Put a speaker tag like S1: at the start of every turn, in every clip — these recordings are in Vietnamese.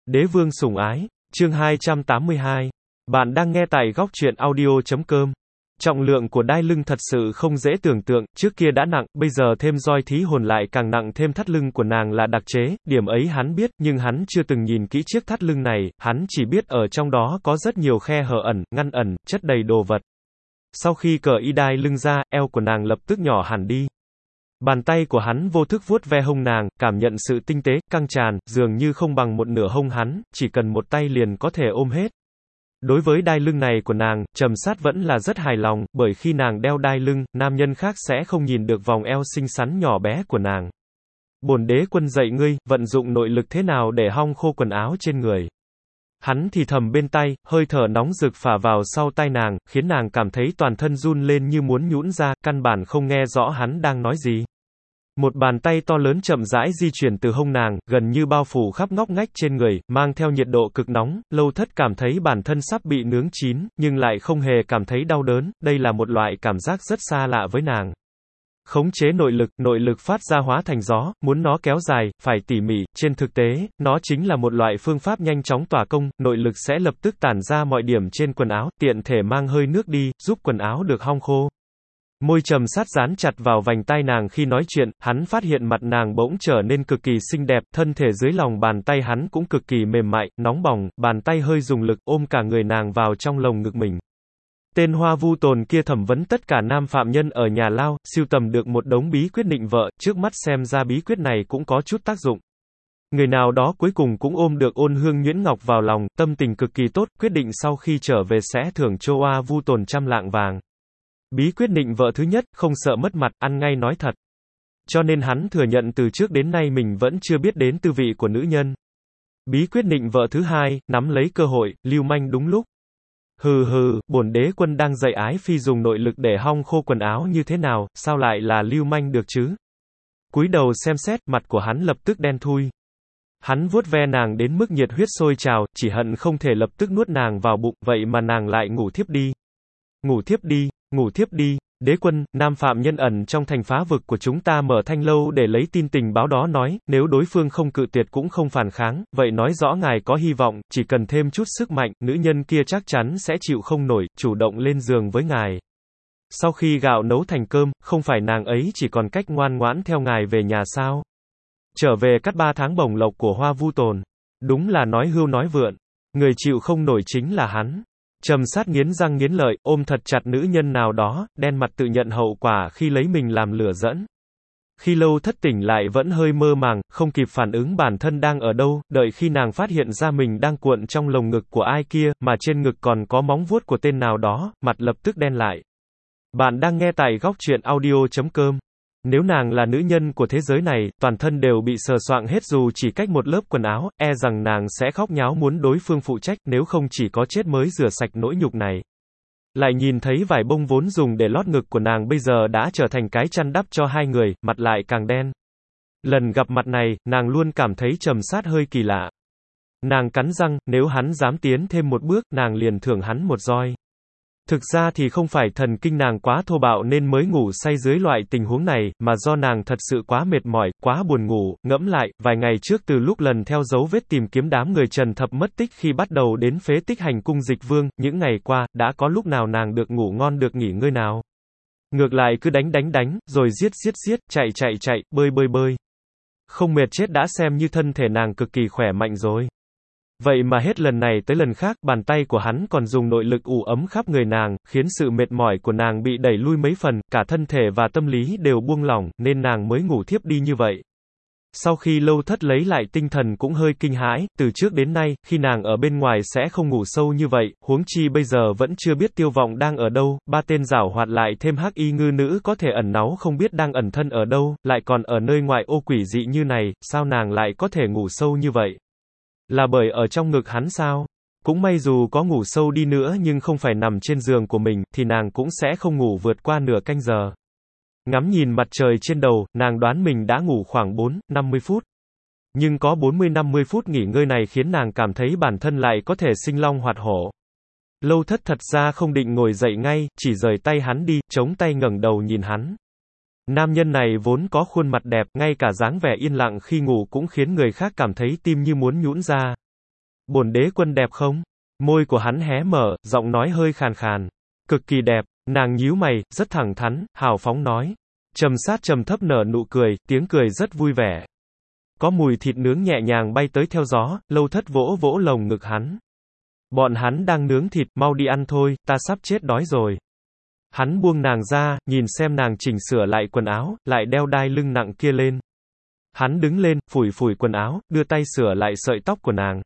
S1: Đế vương sủng ái, chương 282. Bạn đang nghe tại góc truyện audio.com. Trọng lượng của đai lưng thật sự không dễ tưởng tượng, trước kia đã nặng, bây giờ thêm roi thí hồn lại càng nặng thêm thắt lưng của nàng là đặc chế, điểm ấy hắn biết, nhưng hắn chưa từng nhìn kỹ chiếc thắt lưng này, hắn chỉ biết ở trong đó có rất nhiều khe hở ẩn, ngăn ẩn, chất đầy đồ vật. Sau khi cởi y đai lưng ra, eo của nàng lập tức nhỏ hẳn đi. Bàn tay của hắn vô thức vuốt ve hông nàng, cảm nhận sự tinh tế, căng tràn, dường như không bằng một nửa hông hắn, chỉ cần một tay liền có thể ôm hết. Đối với đai lưng này của nàng, Trầm Sát vẫn là rất hài lòng, bởi khi nàng đeo đai lưng, nam nhân khác sẽ không nhìn được vòng eo xinh xắn nhỏ bé của nàng. Bổn đế quân dạy ngươi, vận dụng nội lực thế nào để hong khô quần áo trên người. Hắn thì thầm bên tai, hơi thở nóng rực phả vào sau tai nàng, khiến nàng cảm thấy toàn thân run lên như muốn nhũn ra, căn bản không nghe rõ hắn đang nói gì. Một bàn tay to lớn chậm rãi di chuyển từ hông nàng, gần như bao phủ khắp ngóc ngách trên người, mang theo nhiệt độ cực nóng, Lâu Thất cảm thấy bản thân sắp bị nướng chín, nhưng lại không hề cảm thấy đau đớn, đây là một loại cảm giác rất xa lạ với nàng. Khống chế nội lực phát ra hóa thành gió, muốn nó kéo dài, phải tỉ mỉ, trên thực tế, nó chính là một loại phương pháp nhanh chóng tỏa công, nội lực sẽ lập tức tản ra mọi điểm trên quần áo, tiện thể mang hơi nước đi, giúp quần áo được hong khô. Môi Trầm Sát dán chặt vào vành tai nàng khi nói chuyện, hắn phát hiện mặt nàng bỗng trở nên cực kỳ xinh đẹp, thân thể dưới lòng bàn tay hắn cũng cực kỳ mềm mại, nóng bỏng, bàn tay hơi dùng lực ôm cả người nàng vào trong lồng ngực mình. Tên Hoa Vu Tồn kia thẩm vấn tất cả nam phạm nhân ở nhà lao, sưu tầm được một đống bí quyết định vợ, trước mắt xem ra bí quyết này cũng có chút tác dụng. Người nào đó cuối cùng cũng ôm được Ôn Hương Nhuyễn Ngọc vào lòng, tâm tình cực kỳ tốt, quyết định sau khi trở về sẽ thưởng cho Hoa Vu Tồn 100 lạng vàng. Bí quyết định vợ thứ nhất, không sợ mất mặt, ăn ngay nói thật. Cho nên hắn thừa nhận từ trước đến nay mình vẫn chưa biết đến tư vị của nữ nhân. Bí quyết định vợ thứ hai, nắm lấy cơ hội, lưu manh đúng lúc. Hừ, bổn đế quân đang dạy ái phi dùng nội lực để hong khô quần áo như thế nào, sao lại là lưu manh được chứ? Cúi đầu xem xét, mặt của hắn lập tức đen thui. Hắn vuốt ve nàng đến mức nhiệt huyết sôi trào, chỉ hận không thể lập tức nuốt nàng vào bụng, vậy mà nàng lại ngủ thiếp đi. Ngủ thiếp đi, đế quân, nam phạm nhân ẩn trong thành phá vực của chúng ta mở thanh lâu để lấy tin tình báo đó nói, nếu đối phương không cự tuyệt cũng không phản kháng, vậy nói rõ ngài có hy vọng, chỉ cần thêm chút sức mạnh, nữ nhân kia chắc chắn sẽ chịu không nổi, chủ động lên giường với ngài. Sau khi gạo nấu thành cơm, không phải nàng ấy chỉ còn cách ngoan ngoãn theo ngài về nhà sao? Trở về cắt 3 tháng bổng lộc của Hoa Vu Tồn. Đúng là nói hưu nói vượn. Người chịu không nổi chính là hắn. Trầm Sát nghiến răng nghiến lợi, ôm thật chặt nữ nhân nào đó, đen mặt tự nhận hậu quả khi lấy mình làm lửa dẫn. Khi Lâu Thất tỉnh lại vẫn hơi mơ màng, không kịp phản ứng bản thân đang ở đâu, đợi khi nàng phát hiện ra mình đang cuộn trong lồng ngực của ai kia, mà trên ngực còn có móng vuốt của tên nào đó, mặt lập tức đen lại. Bạn đang nghe tại góc truyện audio.com. Nếu nàng là nữ nhân của thế giới này, toàn thân đều bị sờ soạng hết dù chỉ cách một lớp quần áo, e rằng nàng sẽ khóc nháo muốn đối phương phụ trách, nếu không chỉ có chết mới rửa sạch nỗi nhục này. Lại nhìn thấy vải bông vốn dùng để lót ngực của nàng bây giờ đã trở thành cái chăn đắp cho hai người, mặt lại càng đen. Lần gặp mặt này, nàng luôn cảm thấy Trầm Sát hơi kỳ lạ. Nàng cắn răng, nếu hắn dám tiến thêm một bước, nàng liền thưởng hắn một roi. Thực ra thì không phải thần kinh nàng quá thô bạo nên mới ngủ say dưới loại tình huống này, mà do nàng thật sự quá mệt mỏi, quá buồn ngủ, ngẫm lại, vài ngày trước từ lúc lần theo dấu vết tìm kiếm đám người Trần Thập mất tích khi bắt đầu đến phế tích Hành Cung Dịch Vương, những ngày qua, đã có lúc nào nàng được ngủ ngon được nghỉ ngơi nào. Ngược lại cứ đánh, rồi giết, chạy, bơi. Không mệt chết đã xem như thân thể nàng cực kỳ khỏe mạnh rồi. Vậy mà hết lần này tới lần khác, bàn tay của hắn còn dùng nội lực ủ ấm khắp người nàng, khiến sự mệt mỏi của nàng bị đẩy lui mấy phần, cả thân thể và tâm lý đều buông lỏng, nên nàng mới ngủ thiếp đi như vậy. Sau khi Lâu Thất lấy lại tinh thần cũng hơi kinh hãi, từ trước đến nay, khi nàng ở bên ngoài sẽ không ngủ sâu như vậy, huống chi bây giờ vẫn chưa biết Tiêu Vọng đang ở đâu, 3 tên giảo hoạt lại thêm hắc y ngư nữ có thể ẩn náu không biết đang ẩn thân ở đâu, lại còn ở nơi ngoại ô quỷ dị như này, sao nàng lại có thể ngủ sâu như vậy? Là bởi ở trong ngực hắn sao? Cũng may dù có ngủ sâu đi nữa nhưng không phải nằm trên giường của mình, thì nàng cũng sẽ không ngủ vượt qua nửa canh giờ. Ngắm nhìn mặt trời trên đầu, nàng đoán mình đã ngủ khoảng 4-50 phút. Nhưng có 40-50 phút nghỉ ngơi này khiến nàng cảm thấy bản thân lại có thể sinh long hoạt hổ. Lâu Thất thật ra không định ngồi dậy ngay, chỉ rời tay hắn đi, chống tay ngẩng đầu nhìn hắn. Nam nhân này vốn có khuôn mặt đẹp, ngay cả dáng vẻ yên lặng khi ngủ cũng khiến người khác cảm thấy tim như muốn nhũn ra. Bổn đế quân đẹp không? Môi của hắn hé mở, giọng nói hơi khàn khàn. Cực kỳ đẹp, nàng nhíu mày, rất thẳng thắn, hào phóng nói. Trầm Sát trầm thấp nở nụ cười, tiếng cười rất vui vẻ. Có mùi thịt nướng nhẹ nhàng bay tới theo gió, Lâu Thất vỗ vỗ lồng ngực hắn. Bọn hắn đang nướng thịt, mau đi ăn thôi, ta sắp chết đói rồi. Hắn buông nàng ra, nhìn xem nàng chỉnh sửa lại quần áo, lại đeo đai lưng nặng kia lên. Hắn đứng lên, phủi phủi quần áo, đưa tay sửa lại sợi tóc của nàng.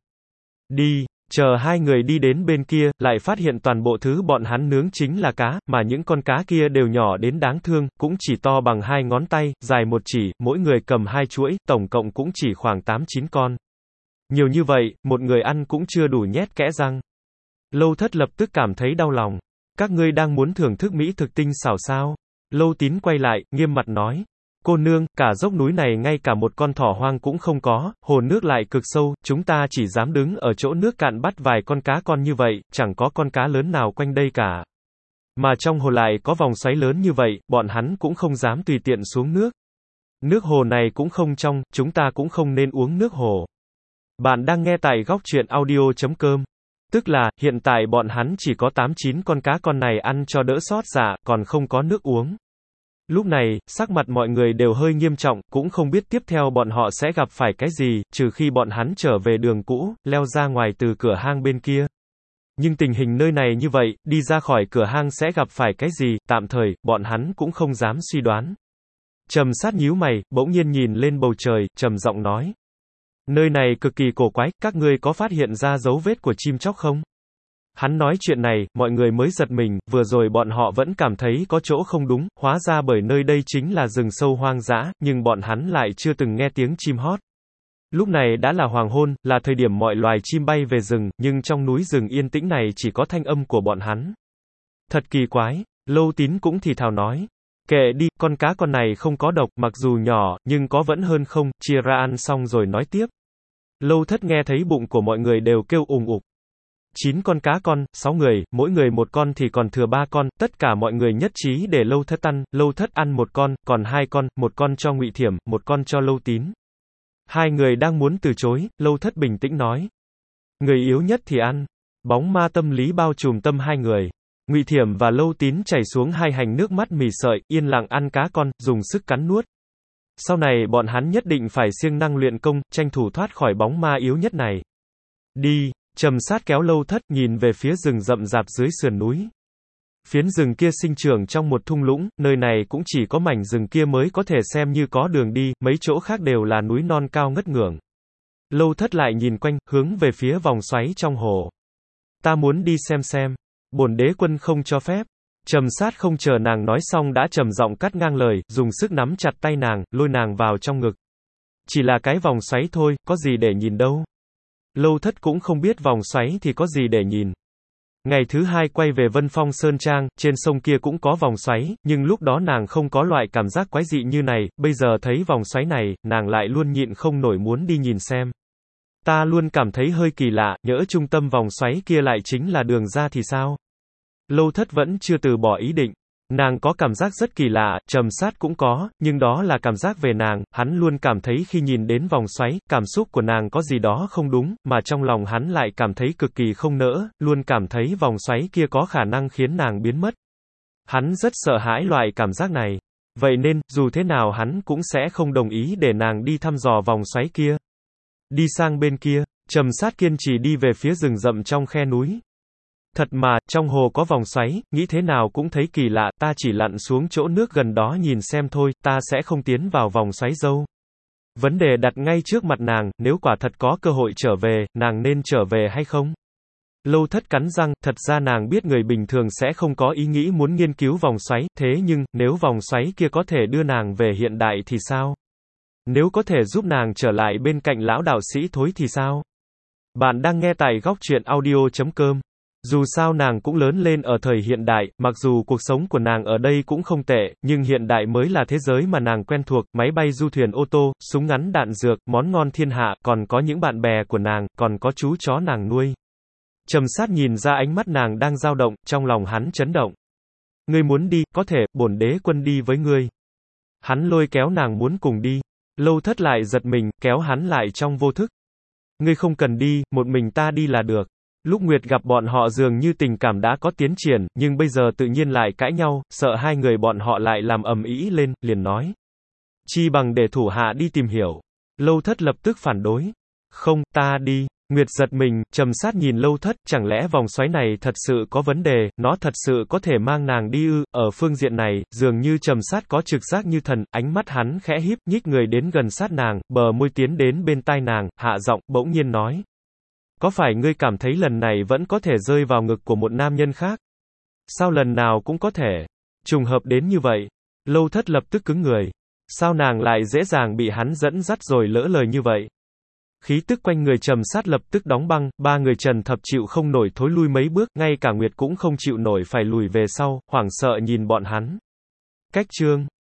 S1: Đi, chờ hai người đi đến bên kia, lại phát hiện toàn bộ thứ bọn hắn nướng chính là cá, mà những con cá kia đều nhỏ đến đáng thương, cũng chỉ to bằng 2 ngón tay, dài 1 chỉ, mỗi người cầm 2 chuỗi, tổng cộng cũng chỉ khoảng 8-9 con. Nhiều như vậy, một người ăn cũng chưa đủ nhét kẽ răng. Lâu Thất lập tức cảm thấy đau lòng. Các ngươi đang muốn thưởng thức mỹ thực tinh xảo sao? Lâu Tín quay lại, nghiêm mặt nói. Cô nương, cả dốc núi này ngay cả một con thỏ hoang cũng không có, hồ nước lại cực sâu, chúng ta chỉ dám đứng ở chỗ nước cạn bắt vài con cá con như vậy, chẳng có con cá lớn nào quanh đây cả. Mà trong hồ lại có vòng xoáy lớn như vậy, bọn hắn cũng không dám tùy tiện xuống nước. Nước hồ này cũng không trong, chúng ta cũng không nên uống nước hồ. Bạn đang nghe tại góc truyện audio.com. Tức là, hiện tại bọn hắn chỉ có 8-9 con cá con này ăn cho đỡ xót dạ, còn không có nước uống. Lúc này, sắc mặt mọi người đều hơi nghiêm trọng, cũng không biết tiếp theo bọn họ sẽ gặp phải cái gì, trừ khi bọn hắn trở về đường cũ, leo ra ngoài từ cửa hang bên kia. Nhưng tình hình nơi này như vậy, đi ra khỏi cửa hang sẽ gặp phải cái gì, tạm thời, bọn hắn cũng không dám suy đoán. Trầm Sát nhíu mày, bỗng nhiên nhìn lên bầu trời, trầm giọng nói. Nơi này cực kỳ cổ quái, các ngươi có phát hiện ra dấu vết của chim chóc không? Hắn nói chuyện này, mọi người mới giật mình, vừa rồi bọn họ vẫn cảm thấy có chỗ không đúng, hóa ra bởi nơi đây chính là rừng sâu hoang dã, nhưng bọn hắn lại chưa từng nghe tiếng chim hót. Lúc này đã là hoàng hôn, là thời điểm mọi loài chim bay về rừng, nhưng trong núi rừng yên tĩnh này chỉ có thanh âm của bọn hắn. Thật kỳ quái, Lâu Tín cũng thì thào nói. Kệ đi, con cá con này không có độc, mặc dù nhỏ, nhưng có vẫn hơn không, chia ra ăn xong rồi nói tiếp. Lâu Thất nghe thấy bụng của mọi người đều kêu ùng ục. 9 con cá con, 6 người, mỗi người một con thì còn thừa 3 con, tất cả mọi người nhất trí để Lâu Thất ăn, Lâu Thất ăn một con, còn 2 con, một con cho Ngụy Thiểm, một con cho Lâu Tín. Hai người đang muốn từ chối, Lâu Thất bình tĩnh nói. Người yếu nhất thì ăn. Bóng ma tâm lý bao trùm tâm hai người. Ngụy Thiểm và Lâu Tín chảy xuống hai hành nước mắt mì sợi, yên lặng ăn cá con, dùng sức cắn nuốt. Sau này bọn hắn nhất định phải siêng năng luyện công, tranh thủ thoát khỏi bóng ma yếu nhất này. Đi, Trầm Sát kéo Lâu Thất nhìn về phía rừng rậm rạp dưới sườn núi. Phiến rừng kia sinh trưởng trong một thung lũng, nơi này cũng chỉ có mảnh rừng kia mới có thể xem như có đường đi, mấy chỗ khác đều là núi non cao ngất ngưởng. Lâu Thất lại nhìn quanh, hướng về phía vòng xoáy trong hồ. Ta muốn đi xem. Bổn đế quân không cho phép. Trầm Sát không chờ nàng nói xong đã trầm giọng cắt ngang lời, dùng sức nắm chặt tay nàng, lôi nàng vào trong ngực. Chỉ là cái vòng xoáy thôi, có gì để nhìn đâu. Lâu Thất cũng không biết vòng xoáy thì có gì để nhìn. Ngày thứ 2 quay về Vân Phong Sơn Trang, trên sông kia cũng có vòng xoáy, nhưng lúc đó nàng không có loại cảm giác quái dị như này, bây giờ thấy vòng xoáy này, nàng lại luôn nhịn không nổi muốn đi nhìn xem. Ta luôn cảm thấy hơi kỳ lạ, nhỡ trung tâm vòng xoáy kia lại chính là đường ra thì sao? Lâu Thất vẫn chưa từ bỏ ý định. Nàng có cảm giác rất kỳ lạ, Trầm Sát cũng có, nhưng đó là cảm giác về nàng, hắn luôn cảm thấy khi nhìn đến vòng xoáy, cảm xúc của nàng có gì đó không đúng, mà trong lòng hắn lại cảm thấy cực kỳ không nỡ, luôn cảm thấy vòng xoáy kia có khả năng khiến nàng biến mất. Hắn rất sợ hãi loại cảm giác này. Vậy nên, dù thế nào hắn cũng sẽ không đồng ý để nàng đi thăm dò vòng xoáy kia. Đi sang bên kia, Trầm Sát kiên trì đi về phía rừng rậm trong khe núi. Thật mà, trong hồ có vòng xoáy, nghĩ thế nào cũng thấy kỳ lạ, ta chỉ lặn xuống chỗ nước gần đó nhìn xem thôi, ta sẽ không tiến vào vòng xoáy đâu. Vấn đề đặt ngay trước mặt nàng, nếu quả thật có cơ hội trở về, nàng nên trở về hay không? Lâu Thất cắn răng, thật ra nàng biết người bình thường sẽ không có ý nghĩ muốn nghiên cứu vòng xoáy, thế nhưng, nếu vòng xoáy kia có thể đưa nàng về hiện đại thì sao? Nếu có thể giúp nàng trở lại bên cạnh lão đạo sĩ Thối thì sao? Bạn đang nghe tại góc truyện audio.com. Dù sao nàng cũng lớn lên ở thời hiện đại, mặc dù cuộc sống của nàng ở đây cũng không tệ, nhưng hiện đại mới là thế giới mà nàng quen thuộc, máy bay du thuyền ô tô, súng ngắn đạn dược, món ngon thiên hạ, còn có những bạn bè của nàng, còn có chú chó nàng nuôi. Trầm Sát nhìn ra ánh mắt nàng đang dao động, trong lòng hắn chấn động. Ngươi muốn đi, có thể, bổn đế quân đi với ngươi. Hắn lôi kéo nàng muốn cùng đi. Lâu Thất lại giật mình, kéo hắn lại trong vô thức. Ngươi không cần đi, một mình ta đi là được. Lúc Nguyệt gặp bọn họ dường như tình cảm đã có tiến triển, nhưng bây giờ tự nhiên lại cãi nhau, sợ hai người bọn họ lại làm ầm ĩ lên, liền nói. Chi bằng để thủ hạ đi tìm hiểu. Lâu Thất lập tức phản đối. Không, ta đi. Nguyệt giật mình, trầm sát nhìn Lâu Thất, chẳng lẽ vòng xoáy này thật sự có vấn đề, nó thật sự có thể mang nàng đi ư? Ở phương diện này, dường như trầm sát có trực giác như thần, ánh mắt hắn khẽ híp, nhích người đến gần sát nàng, bờ môi tiến đến bên tai nàng, hạ giọng, bỗng nhiên nói. Có phải ngươi cảm thấy lần này vẫn có thể rơi vào ngực của một nam nhân khác? Sao lần nào cũng có thể? Trùng hợp đến như vậy. Lâu Thất lập tức cứng người. Sao nàng lại dễ dàng bị hắn dẫn dắt rồi lỡ lời như vậy? Khí tức quanh người trầm sát lập tức đóng băng, ba người Trần Thập chịu không nổi thối lui mấy bước, ngay cả Nguyệt cũng không chịu nổi phải lùi về sau, hoảng sợ nhìn bọn hắn. Cách chương